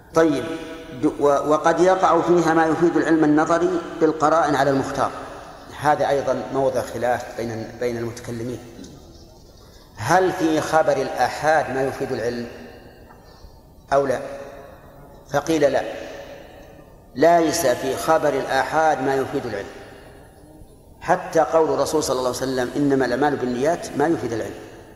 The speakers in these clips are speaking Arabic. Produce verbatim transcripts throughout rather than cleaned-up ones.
طيب، وقد يقع فيها ما يفيد العلم النظري بالقرائن على المختار. هذا أيضا موضع خلاف بين بين المتكلمين. هل في خبر الآحاد ما يفيد العلم أو لا؟ فقيل لا، ليس في خبر الآحاد ما يفيد العلم. حتى قول الرسول صلى الله عليه وسلم إنما الأعمال بالنيات ما يفيد العلم،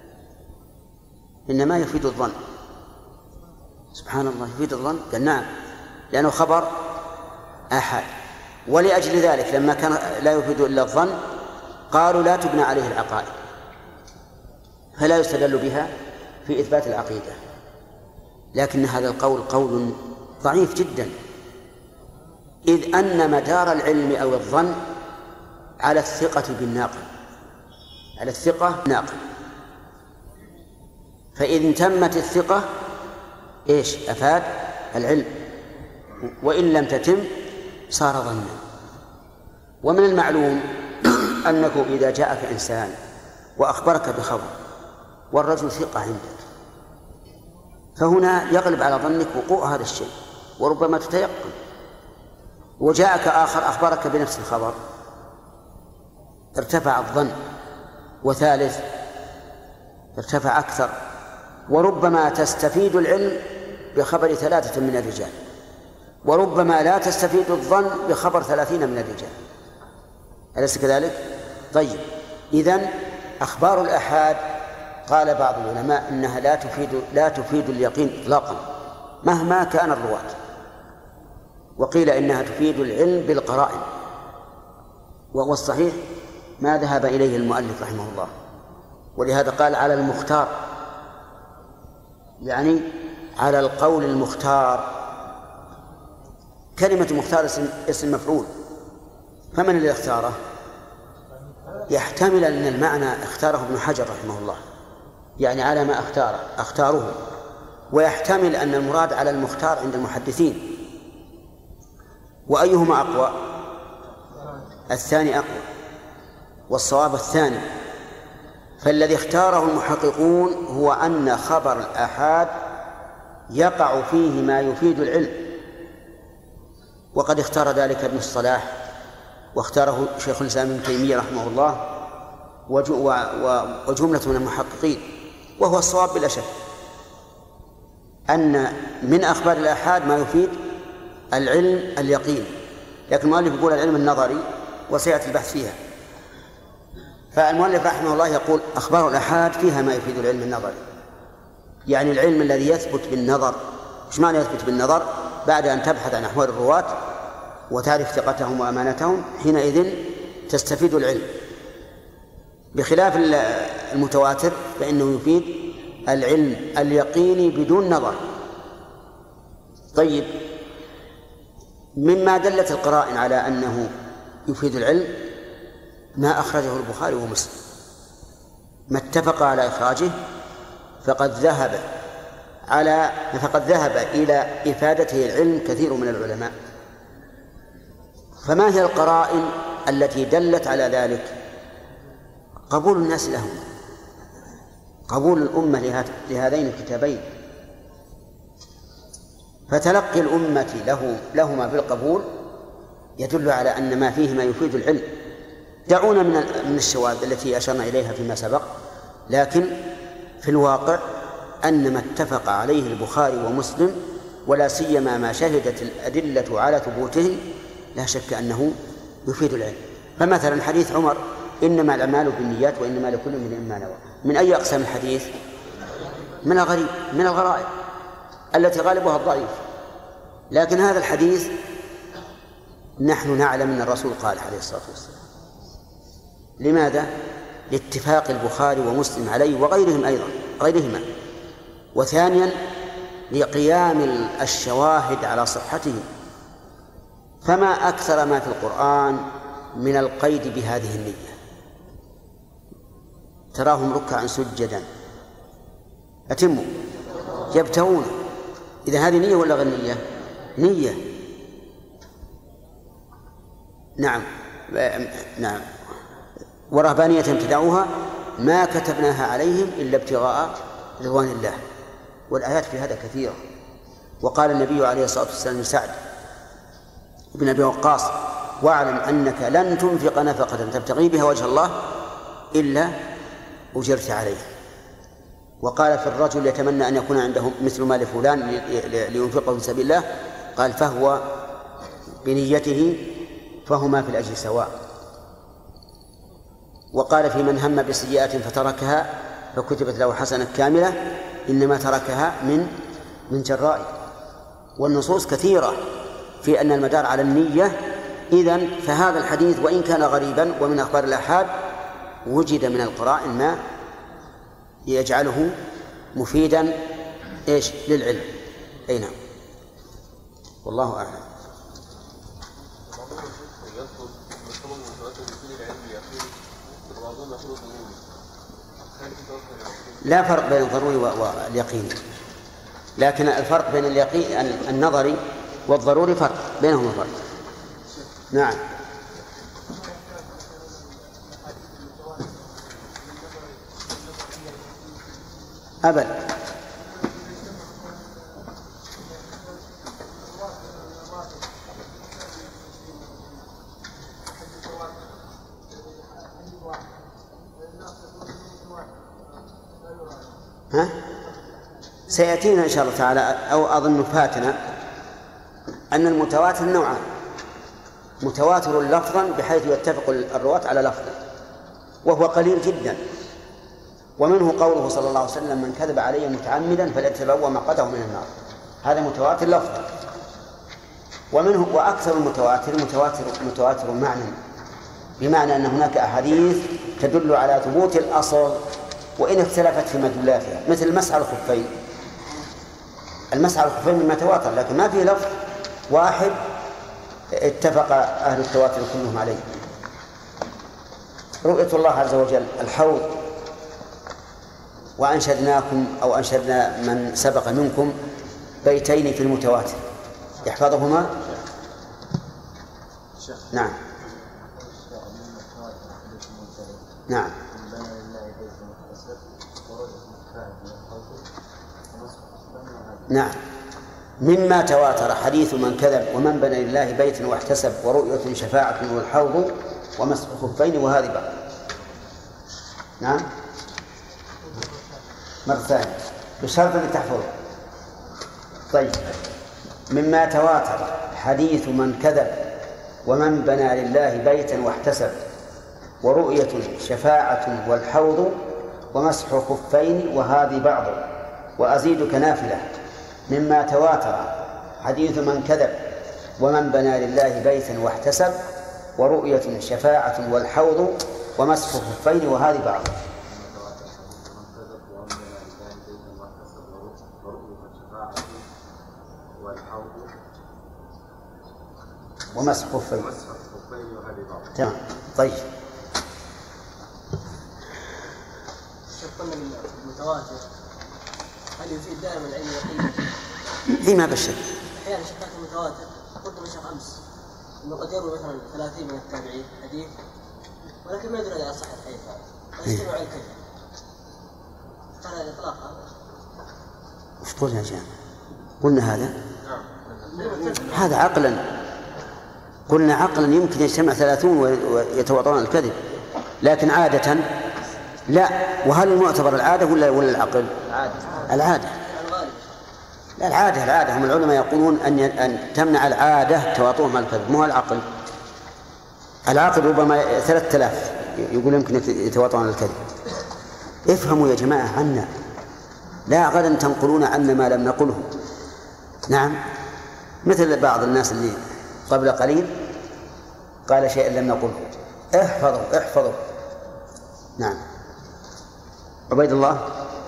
إنما يفيد الظن. سبحان الله، يفيد الظن؟ قال نعم، لأنه خبر آحاد. ولأجل ذلك لما كان لا يفيد إلا الظن قالوا لا تبنى عليه العقائد، فلا يستدل بها في إثبات العقيدة. لكن هذا القول قول ضعيف جدا، إذ أن مدار العلم أو الظن على الثقة بالناقل، على الثقة بالناقل. فإذا تمت الثقة إيش؟ أفاد العلم، وإن لم تتم صار ظنا. ومن المعلوم أنك إذا جاءك إنسان وأخبرك بخبر والرجل ثقة عندك، فهنا يغلب على ظنك وقوع هذا الشيء وربما تتيقن. وجاءك آخر أخبرك بنفس الخبر ارتفع الظن، وثالث ارتفع أكثر، وربما تستفيد العلم بخبر ثلاثة من الرجال، وربما لا تستفيد الظن بخبر ثلاثين من الرجال. أليس كذلك؟ طيب، إذن أخبار الآحاد قال بعض العلماء إنها لا تفيد لا تفيد اليقين إطلاقا مهما كان الرواة، وقيل إنها تفيد العلم بالقرائن، وهو الصحيح ما ذهب إليه المؤلف رحمه الله. ولهذا قال على المختار، يعني على القول المختار. كلمة مختار اسم, اسم مفعول، فمن الذي اختاره؟ يحتمل أن المعنى اختاره ابن حجر رحمه الله، يعني على ما اختاره اختاره، ويحتمل أن المراد على المختار عند المحدثين. وأيهما أقوى؟ الثاني أقوى، والصواب الثاني. فالذي اختاره المحققون هو أن خبر الآحاد يقع فيه ما يفيد العلم، وقد اختار ذلك ابن الصلاح، واختاره شيخ الإسلام ابن تيمية رحمه الله وجملة من المحققين. وهو الصواب بلا شك أن من أخبار الآحاد ما يفيد العلم اليقين، لكن المؤلف يقول العلم النظري وسيأتي البحث فيها. فالمؤلف رحمه الله يقول أخبار الآحاد فيها ما يفيد العلم النظري، يعني العلم الذي يثبت بالنظر. إيش معنى يثبت بالنظر؟ بعد أن تبحث عن أحوال الرواة وتعرف ثقتهم وأمانتهم، حينئذ تستفيد العلم. بخلاف المتواتر فإنه يفيد العلم اليقيني بدون نظر. طيب، مما دلت القرائن على أنه يفيد العلم ما أخرجه البخاري ومسلم، ما اتفق على إخراجه فقد ذهب على فقد ذهب إلى إفادته العلم كثير من العلماء. فما هي القرائن التي دلت على ذلك؟ قبول الناس لهم، قبول الأمة لهذين الكتابين، فتلقي الأمة له لهما بالقبول يدل على أن ما فيه ما يفيد العلم. دعونا من من الشواذ التي أشرنا إليها فيما سبق، لكن في الواقع أن ما اتفق عليه البخاري ومسلم، ولا سيما ما شهدت الأدلة على ثبوته، لا شك أنه يفيد العلم. فمثلا حديث عمر إنما الأعمال بالنيات وإنما لكل امرئ ما نوى، من أي أقسام الحديث؟ من الغريب، من الغرائب التي غالبها الضعيف. لكن هذا الحديث نحن نعلم أن الرسول قال عليه الصلاة والسلام. لماذا؟ لاتفاق البخاري ومسلم عليه وغيرهم أيضا غيرهما. وثانيا لقيام الشواهد على صحته. فما أكثر ما في القرآن من القيد بهذه النية، تراهم ركعا سجدا أتموا يبتغون. إذا هذه نية ولا غير نية؟ نية. نعم نعم ورهبانية ابتدعوها ما كتبناها عليهم إلا ابتغاء رضوان الله. والآيات في هذا كثيرة. وقال النبي عليه الصلاة والسلام لسعد بن أبي وقاص: واعلم أنك لن تنفق نفقة تبتغي بها وجه الله إلا أجرت عليها. وقال في الرجل يتمنى أن يكون عنده مثل مال فلان لينفقه في سبيل الله، قال: فهو بنيته فهما في الأجر سواء. وقال في من هم بسيئات فتركها فكتبت له حسنة كاملة إنما تركها من من جرائه. والنصوص كثيرة في أن المدار على النية. إذن فهذا الحديث وإن كان غريبا ومن أخبار الآحاد وجد من القرائن ما يجعله مفيدا إيش للعلم. أي نعم، والله أعلم. لا فرق بين الضروري واليقيني، لكن الفرق بين اليقين النظري والضروري فرق بينهما فرق. نعم. أبدا. ها؟ سيأتينا إن شاء الله تعالى، أو أظن فاتنا أن المتواتر نوعان: متواتر لفظا بحيث يتفق الرواة على لفظه وهو قليل جدا، ومنه قوله صلى الله عليه وسلم: من كذب علي متعمدا فليتبوأ مقعده من النار. هذا متواتر لفظا. ومنه وأكثر المتواتر متواتر متواتر معنى، بمعنى أن هناك أحاديث تدل على ثبوت الأصل وإن اختلفت في مدلاتها، مثل المسح على الخفين. المسح على الخفين مما تواتر، لكن ما في لفظ واحد اتفق أهل التواتر كلهم عليه. رؤية الله عز وجل، الحوض، وأنشدناكم أو أنشدنا من سبق منكم بيتين في المتواتر يحفظهما. نعم نعم نعم مما تواتر حديث من كذب ومن بنى لله بيتا واحتسب ورؤية شفاعة والحوض ومسح خفين وهذه بعض. نعم مرة ثانية بشرط أن تحفظه. طيب، مما تواتر حديث من كذب ومن بنى لله بيتا واحتسب ورؤية شفاعة والحوض ومسح خفين وهذه بعض. وأزيدك نافلة: مما تواتر حديث من كذب ومن بنى لله بيتا واحتسب ورؤية شفاعة والحوض ومسح خفين وهذه بعض. ومسح خفين. تمام. طيب، قلنا المتواتر هل يفيد دائما العلم اليقين؟ هي ما بالشك. احيانا شكاك المتواتر قلت من شيخ امس انه قد يروي مثلا ثلاثين من التابعين حديث ولكن ما يدري على صحه الحديث هذا فيجتمع على الكذب. قال الاطلاق هذا وش قلنا يا جماعه؟ قلنا هذا هذا عقلا، قلنا عقلا يمكن يجتمع ثلاثون ويتواطؤون الكذب، لكن عادة لا. وهل المعتبر العادة ولا ولا العقل؟ العادة. لا، العادة العادة هم العلماء يقولون أن أن تمنع العادة تواطؤهم على الكذب، مو العقل. العقل ربما ثلاثة آلاف يقول يمكن يتواطؤون على الكذب. افهموا يا جماعة عنا، لا غدا تنقلون عنا ما لم نقله. نعم، مثل بعض الناس اللي قبل قليل قال شيئا لم نقله. احفظوا احفظوا. نعم. عبيد الله.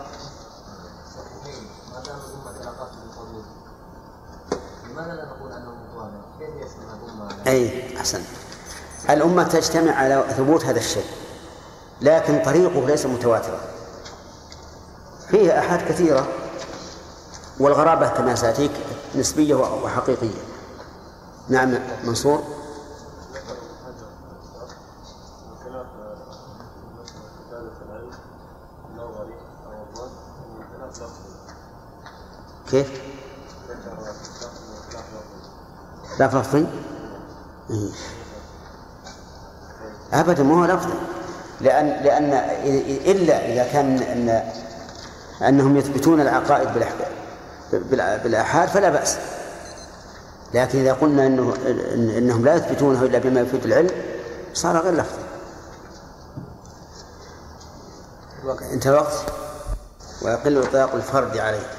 أي أحسن. الأمة تجتمع على ثبوت هذا الشيء، لكن طريقه ليس متواترا، فيه أحاد كثيرة، والغرابة كما سأتيك نسبية وحقيقية. نعم منصور. كيف؟ لا لفظي أبدا ما هو لفظي، لأن لأن إلا إذا كان أن أنهم يثبتون العقائد بالآحاد فلا بأس، لكن إذا قلنا إنه إنهم لا يثبتونه إلا بما يفيد العلم صار غير لفظي. انتهى الوقت ويقل إطلاق الفرد عليه.